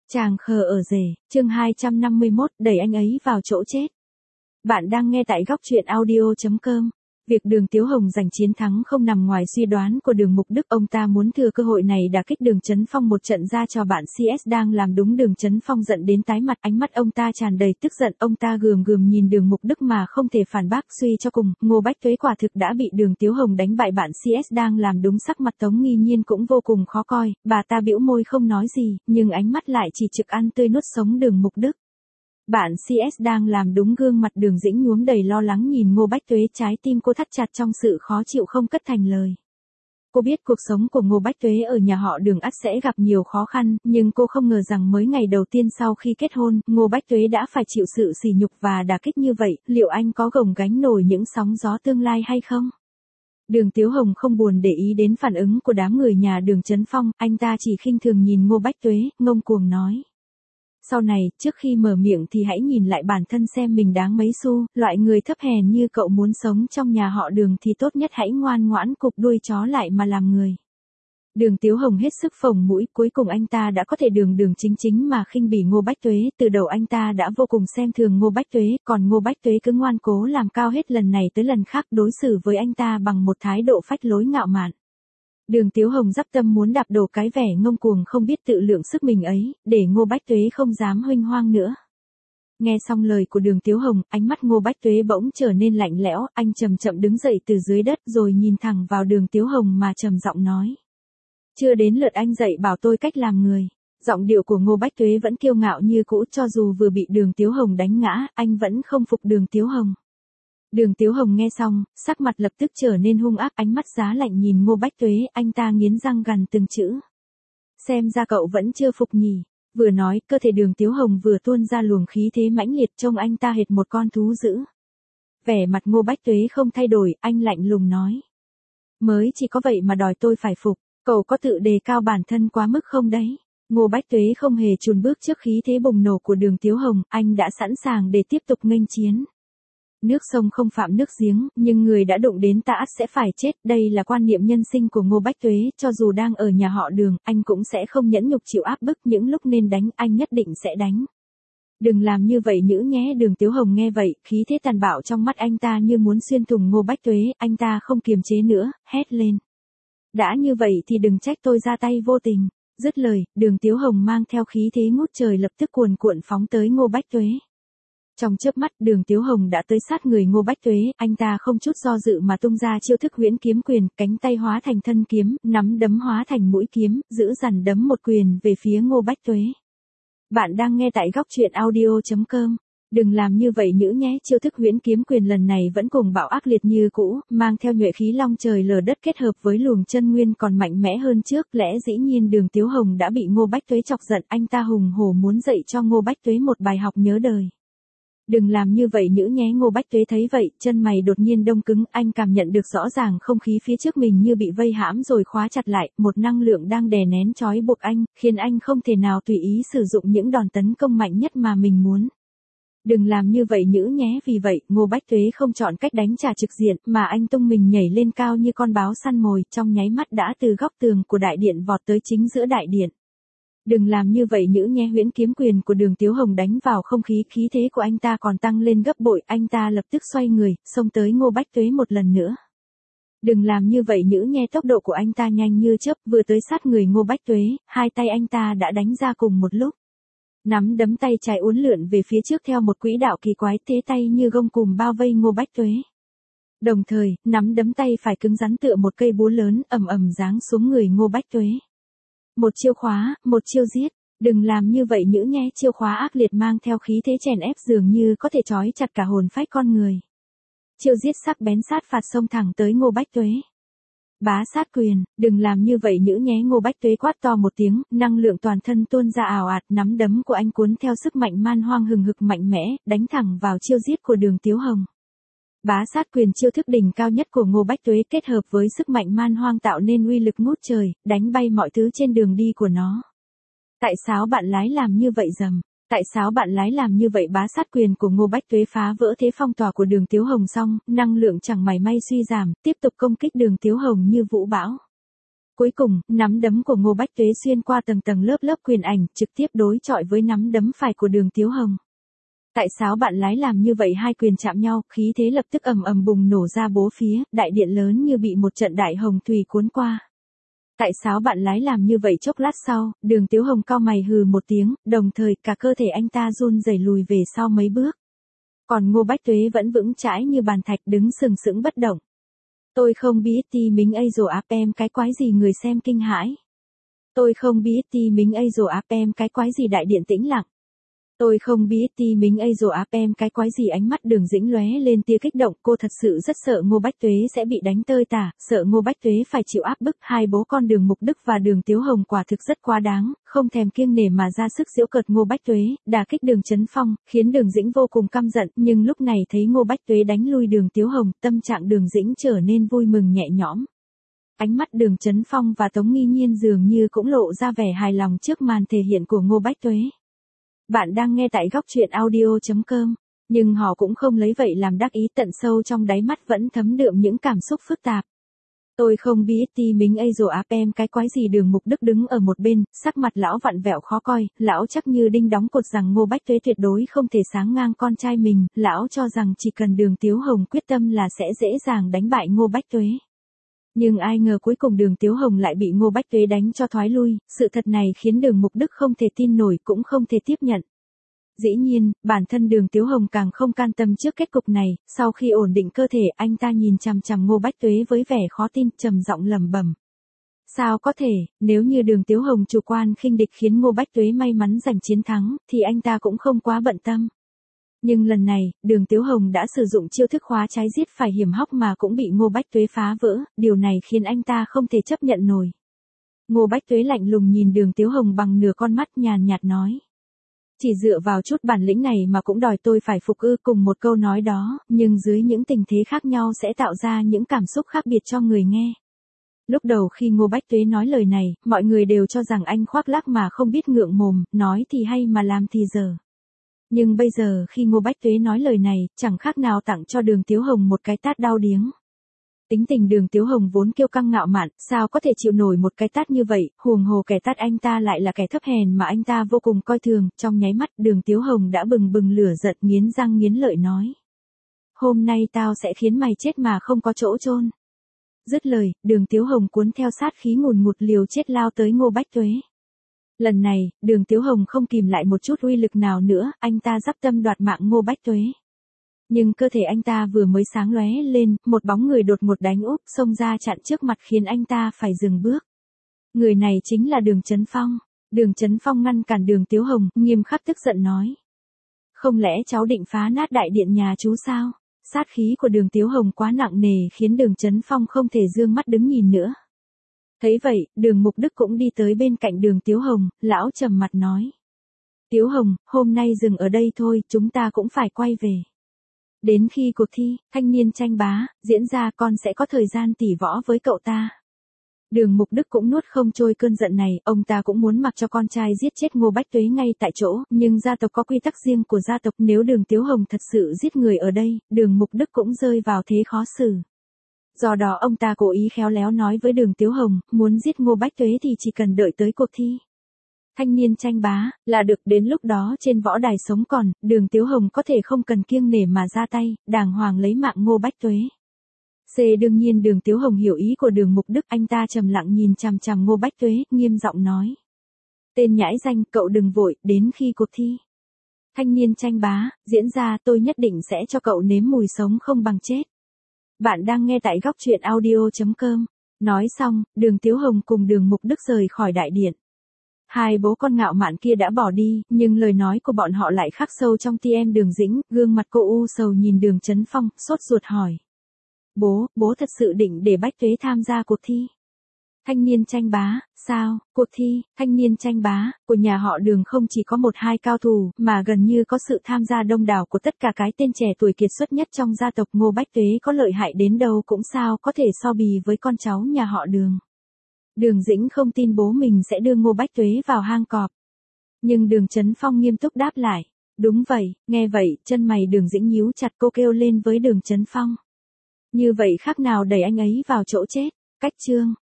Chàng khờ ở rể, chương 251, đẩy anh ấy vào chỗ chết. Bạn đang nghe tại góc truyện audio.com. Việc Đường Tiếu Hồng giành chiến thắng không nằm ngoài suy đoán của Đường Mục Đức. Ông ta muốn thừa cơ hội này đả kích Đường Chấn Phong một trận ra cho bạn CS đang làm đúng. Đường Chấn Phong giận đến tái mặt, ánh mắt ông ta tràn đầy tức giận. Ông ta gườm gườm nhìn Đường Mục Đức mà không thể phản bác. Suy cho cùng, Ngô Bách Tuế quả thực đã bị Đường Tiếu Hồng đánh bại. Bạn CS đang làm đúng, sắc mặt Tống Nghi Nhiên cũng vô cùng khó coi. Bà ta bĩu môi không nói gì, nhưng ánh mắt lại chỉ trực ăn tươi nuốt sống Đường Mục Đức. Bạn CS đang làm đúng, gương mặt Đường Dĩnh nhuốm đầy lo lắng nhìn Ngô Bách Tuế, trái tim cô thắt chặt trong sự khó chịu không cất thành lời. Cô biết cuộc sống của Ngô Bách Tuế ở nhà họ Đường ắt sẽ gặp nhiều khó khăn, nhưng cô không ngờ rằng mới ngày đầu tiên sau khi kết hôn, Ngô Bách Tuế đã phải chịu sự sỉ nhục và đả kích như vậy. Liệu anh có gồng gánh nổi những sóng gió tương lai hay không? Đường Tiếu Hồng không buồn để ý đến phản ứng của đám người nhà Đường Chấn Phong, anh ta chỉ khinh thường nhìn Ngô Bách Tuế, ngông cuồng nói. Sau này, trước khi mở miệng thì hãy nhìn lại bản thân xem mình đáng mấy xu, loại người thấp hèn như cậu muốn sống trong nhà họ Đường thì tốt nhất hãy ngoan ngoãn cụp đuôi chó lại mà làm người. Đường Tiếu Hồng hết sức phồng mũi, cuối cùng anh ta đã có thể đường chính chính mà khinh bỉ Ngô Bách Tuế. Từ đầu anh ta đã vô cùng xem thường Ngô Bách Tuế, còn Ngô Bách Tuế cứ ngoan cố làm cao hết lần này tới lần khác, đối xử với anh ta bằng một thái độ phách lối ngạo mạn. Đường Tiếu Hồng dắp tâm muốn đạp đổ cái vẻ ngông cuồng không biết tự lượng sức mình ấy, để Ngô Bách Tuế không dám huênh hoang nữa. Nghe xong lời của Đường Tiếu Hồng, ánh mắt Ngô Bách Tuế bỗng trở nên lạnh lẽo, anh chậm chậm đứng dậy từ dưới đất rồi nhìn thẳng vào Đường Tiếu Hồng mà trầm giọng nói. Chưa đến lượt anh dạy bảo tôi cách làm người. Giọng điệu của Ngô Bách Tuế vẫn kiêu ngạo như cũ, cho dù vừa bị Đường Tiếu Hồng đánh ngã, anh vẫn không phục Đường Tiếu Hồng. Đường Tiếu Hồng nghe xong, sắc mặt lập tức trở nên hung ác, ánh mắt giá lạnh nhìn Ngô Bách Tuế, anh ta nghiến răng gằn từng chữ. Xem ra cậu vẫn chưa phục nhỉ. Vừa nói, cơ thể Đường Tiếu Hồng vừa tuôn ra luồng khí thế mãnh liệt, trông anh ta hệt một con thú dữ. Vẻ mặt Ngô Bách Tuế không thay đổi, anh lạnh lùng nói. Mới chỉ có vậy mà đòi tôi phải phục, cậu có tự đề cao bản thân quá mức không đấy? Ngô Bách Tuế không hề chùn bước trước khí thế bùng nổ của Đường Tiếu Hồng, anh đã sẵn sàng để tiếp tục nghênh chiến. Nước sông không phạm nước giếng, nhưng người đã đụng đến ta ắt sẽ phải chết. Đây là quan niệm nhân sinh của Ngô Bách Tuế, cho dù đang ở nhà họ Đường, anh cũng sẽ không nhẫn nhục chịu áp bức, những lúc nên đánh, anh nhất định sẽ đánh. Đừng làm như vậy nhữ nhé. Đường Tiếu Hồng nghe vậy, khí thế tàn bạo trong mắt anh ta như muốn xuyên thủng Ngô Bách Tuế, anh ta không kiềm chế nữa, hét lên. Đã như vậy thì đừng trách tôi ra tay vô tình. Dứt lời, Đường Tiếu Hồng mang theo khí thế ngút trời lập tức cuồn cuộn phóng tới Ngô Bách Tuế. Trong chớp mắt, Đường Tiếu Hồng đã tới sát người Ngô Bách Tuế, anh ta không chút do dự mà tung ra chiêu thức huyễn kiếm quyền, cánh tay hóa thành thân kiếm, nắm đấm hóa thành mũi kiếm, giữ dằn đấm một quyền về phía Ngô Bách Tuế. Bạn đang nghe tại góc truyện audio.com. Đừng làm như vậy nhữ nhé. Chiêu thức huyễn kiếm quyền lần này vẫn cùng bạo ác liệt như cũ, mang theo nhuệ khí long trời lở đất kết hợp với luồng chân nguyên còn mạnh mẽ hơn trước. Lẽ dĩ nhiên Đường Tiếu Hồng đã bị Ngô Bách Tuế chọc giận, anh ta hùng hổ muốn dạy cho Ngô Bách Tuế một bài học nhớ đời. Đừng làm như vậy nhữ nhé. Ngô Bách Tuế thấy vậy, chân mày đột nhiên đông cứng, anh cảm nhận được rõ ràng không khí phía trước mình như bị vây hãm rồi khóa chặt lại, một năng lượng đang đè nén trói buộc anh, khiến anh không thể nào tùy ý sử dụng những đòn tấn công mạnh nhất mà mình muốn. Đừng làm như vậy nhữ nhé. Vì vậy, Ngô Bách Tuế không chọn cách đánh trả trực diện, mà anh tung mình nhảy lên cao như con báo săn mồi, trong nháy mắt đã từ góc tường của đại điện vọt tới chính giữa đại điện. Đừng làm như vậy nhữ nhé. Huyễn kiếm quyền của Đường Tiếu Hồng đánh vào không khí, khí thế của anh ta còn tăng lên gấp bội, anh ta lập tức xoay người, xông tới Ngô Bách Tuế một lần nữa. Đừng làm như vậy nhữ nhé. Tốc độ của anh ta nhanh như chớp, vừa tới sát người Ngô Bách Tuế, hai tay anh ta đã đánh ra cùng một lúc. Nắm đấm tay trái uốn lượn về phía trước theo một quỹ đạo kỳ quái, thế tay như gông cùm bao vây Ngô Bách Tuế. Đồng thời, nắm đấm tay phải cứng rắn tựa một cây búa lớn, ầm ầm giáng xuống người Ngô Bách Tuế. Một chiêu khóa, một chiêu giết. Đừng làm như vậy nhữ nhé. Chiêu khóa ác liệt mang theo khí thế chèn ép dường như có thể trói chặt cả hồn phách con người. Chiêu giết sắc bén sát phạt xông thẳng tới Ngô Bách Tuế. Bá sát quyền. Đừng làm như vậy nhữ nhé. Ngô Bách Tuế quát to một tiếng, năng lượng toàn thân tuôn ra ào ạt, nắm đấm của anh cuốn theo sức mạnh man hoang hừng hực mạnh mẽ, đánh thẳng vào chiêu giết của Đường Tiếu Hồng. Bá sát quyền, chiêu thức đỉnh cao nhất của Ngô Bách Tuế kết hợp với sức mạnh man hoang tạo nên uy lực ngút trời, đánh bay mọi thứ trên đường đi của nó. Tại sao bạn lái làm như vậy rầm? Tại sao bạn lái làm như vậy? Bá sát quyền của Ngô Bách Tuế phá vỡ thế phong tỏa của Đường Tiếu Hồng xong, năng lượng chẳng mảy may suy giảm, tiếp tục công kích Đường Tiếu Hồng như vũ bão. Cuối cùng, nắm đấm của Ngô Bách Tuế xuyên qua tầng tầng lớp lớp quyền ảnh, trực tiếp đối chọi với nắm đấm phải của Đường Tiếu Hồng. Tại sao bạn lái làm như vậy, hai quyền chạm nhau, khí thế lập tức ầm ầm bùng nổ ra bốn phía, đại điện lớn như bị một trận đại hồng thủy cuốn qua. Tại sao bạn lái làm như vậy? Chốc lát sau, Đường Tiếu Hồng cau mày hừ một tiếng, đồng thời cả cơ thể anh ta run rẩy lùi về sau mấy bước. Còn Ngô Bách Tuế vẫn vững chãi như bàn thạch đứng sừng sững bất động. Tôi không biết ti mình ấy rồi áp em cái quái gì, người xem kinh hãi. Tôi không biết ti mình ấy rồi áp em cái quái gì, đại điện tĩnh lặng. Tôi không biết ti mình ấy rồi áp em cái quái gì, ánh mắt Đường Dĩnh lóe lên tia kích động, cô thật sự rất sợ Ngô Bách Tuế sẽ bị đánh tơi tả, sợ Ngô Bách Tuế phải chịu áp bức. Hai bố con Đường Mục Đức và Đường Tiếu Hồng quả thực rất quá đáng, không thèm kiêng nể mà ra sức giễu cợt Ngô Bách Tuế, đả kích Đường Chấn Phong, khiến Đường Dĩnh vô cùng căm giận, nhưng lúc này thấy Ngô Bách Tuế đánh lui Đường Tiếu Hồng, tâm trạng Đường Dĩnh trở nên vui mừng nhẹ nhõm. Ánh mắt Đường Chấn Phong và Tống Nghi Nhiên dường như cũng lộ ra vẻ hài lòng trước màn thể hiện của Ngô Bách Tuế. Bạn đang nghe tại góc truyện audio.com, nhưng họ cũng không lấy vậy làm đắc ý, tận sâu trong đáy mắt vẫn thấm đượm những cảm xúc phức tạp. Tôi không biết ti mình ấy rồi áp em cái quái gì. Đường Mục Đức đứng ở một bên, sắc mặt lão vặn vẹo khó coi, lão chắc như đinh đóng cột rằng Ngô Bách Tuế tuyệt đối không thể sáng ngang con trai mình, lão cho rằng chỉ cần Đường Tiếu Hồng quyết tâm là sẽ dễ dàng đánh bại Ngô Bách Tuế. Nhưng ai ngờ cuối cùng Đường Tiếu Hồng lại bị Ngô Bách Tuế đánh cho thoái lui, sự thật này khiến Đường Mục Đức không thể tin nổi cũng không thể tiếp nhận. Dĩ nhiên, bản thân Đường Tiếu Hồng càng không can tâm trước kết cục này, sau khi ổn định cơ thể anh ta nhìn chằm chằm Ngô Bách Tuế với vẻ khó tin, trầm giọng lẩm bẩm. Sao có thể, nếu như Đường Tiếu Hồng chủ quan khinh địch khiến Ngô Bách Tuế may mắn giành chiến thắng, thì anh ta cũng không quá bận tâm. Nhưng lần này, Đường Tiếu Hồng đã sử dụng chiêu thức khóa trái giết phải hiểm hóc mà cũng bị Ngô Bách Tuế phá vỡ, điều này khiến anh ta không thể chấp nhận nổi. Ngô Bách Tuế lạnh lùng nhìn Đường Tiếu Hồng bằng nửa con mắt, nhàn nhạt nói. Chỉ dựa vào chút bản lĩnh này mà cũng đòi tôi phải phục ư? Cùng một câu nói đó, nhưng dưới những tình thế khác nhau sẽ tạo ra những cảm xúc khác biệt cho người nghe. Lúc đầu khi Ngô Bách Tuế nói lời này, mọi người đều cho rằng anh khoác lác mà không biết ngượng mồm, nói thì hay mà làm thì dở. Nhưng bây giờ khi Ngô Bách Tuế nói lời này, chẳng khác nào tặng cho Đường Tiếu Hồng một cái tát đau điếng. Tính tình Đường Tiếu Hồng vốn kiêu căng ngạo mạn, sao có thể chịu nổi một cái tát như vậy, huống hồ kẻ tát anh ta lại là kẻ thấp hèn mà anh ta vô cùng coi thường. Trong nháy mắt, Đường Tiếu Hồng đã bừng bừng lửa giận, nghiến răng nghiến lợi nói. Hôm nay tao sẽ khiến mày chết mà không có chỗ chôn. Dứt lời, Đường Tiếu Hồng cuốn theo sát khí ngùn ngụt liều chết lao tới Ngô Bách Tuế. Lần này, Đường Tiếu Hồng không kìm lại một chút uy lực nào nữa, anh ta dắp tâm đoạt mạng Ngô Bách Tuế. Nhưng cơ thể anh ta vừa mới sáng lóe lên, một bóng người đột ngột đánh úp xông ra chặn trước mặt khiến anh ta phải dừng bước. Người này chính là Đường Chấn Phong. Đường Chấn Phong ngăn cản Đường Tiếu Hồng, nghiêm khắc tức giận nói. Không lẽ cháu định phá nát đại điện nhà chú sao? Sát khí của Đường Tiếu Hồng quá nặng nề khiến Đường Chấn Phong không thể dương mắt đứng nhìn nữa. Thấy vậy, Đường Mục Đức cũng đi tới bên cạnh Đường Tiếu Hồng, lão trầm mặt nói. Tiếu Hồng, hôm nay dừng ở đây thôi, chúng ta cũng phải quay về. Đến khi cuộc thi, thanh niên tranh bá, diễn ra con sẽ có thời gian tỉ võ với cậu ta. Đường Mục Đức cũng nuốt không trôi cơn giận này, ông ta cũng muốn mặc cho con trai giết chết Ngô Bách Tuế ngay tại chỗ, nhưng gia tộc có quy tắc riêng của gia tộc, nếu Đường Tiếu Hồng thật sự giết người ở đây, Đường Mục Đức cũng rơi vào thế khó xử. Do đó ông ta cố ý khéo léo nói với Đường Tiếu Hồng, muốn giết Ngô Bách Tuế thì chỉ cần đợi tới cuộc thi. Thanh niên tranh bá, là được, đến lúc đó trên võ đài sống còn, Đường Tiếu Hồng có thể không cần kiêng nể mà ra tay, đàng hoàng lấy mạng Ngô Bách Tuế. Đương nhiên Đường Tiếu Hồng hiểu ý của Đường Mục Đức, anh ta trầm lặng nhìn chằm chằm Ngô Bách Tuế, nghiêm giọng nói. Tên nhãi danh, cậu đừng vội, đến khi cuộc thi. Thanh niên tranh bá, diễn ra tôi nhất định sẽ cho cậu nếm mùi sống không bằng chết. Bạn đang nghe tại góc truyện audio.com. Nói xong, Đường Tiếu Hồng cùng Đường Mục Đức rời khỏi đại điện. Hai bố con ngạo mạn kia đã bỏ đi, nhưng lời nói của bọn họ lại khắc sâu trong tim em Đường Dĩnh, gương mặt cô u sầu nhìn Đường Chấn Phong, sốt ruột hỏi. Bố thật sự định để Bách Tuế tham gia cuộc thi? Thanh niên tranh bá, sao, cuộc thi, thanh niên tranh bá, của nhà họ Đường không chỉ có một hai cao thủ, mà gần như có sự tham gia đông đảo của tất cả cái tên trẻ tuổi kiệt xuất nhất trong gia tộc. Ngô Bách Tuế có lợi hại đến đâu cũng sao có thể so bì với con cháu nhà họ Đường. Đường Dĩnh không tin bố mình sẽ đưa Ngô Bách Tuế vào hang cọp. Nhưng Đường Chấn Phong nghiêm túc đáp lại. Đúng vậy, nghe vậy, chân mày Đường Dĩnh nhíu chặt, cô kêu lên với Đường Chấn Phong. Như vậy khác nào đẩy anh ấy vào chỗ chết. Cách chương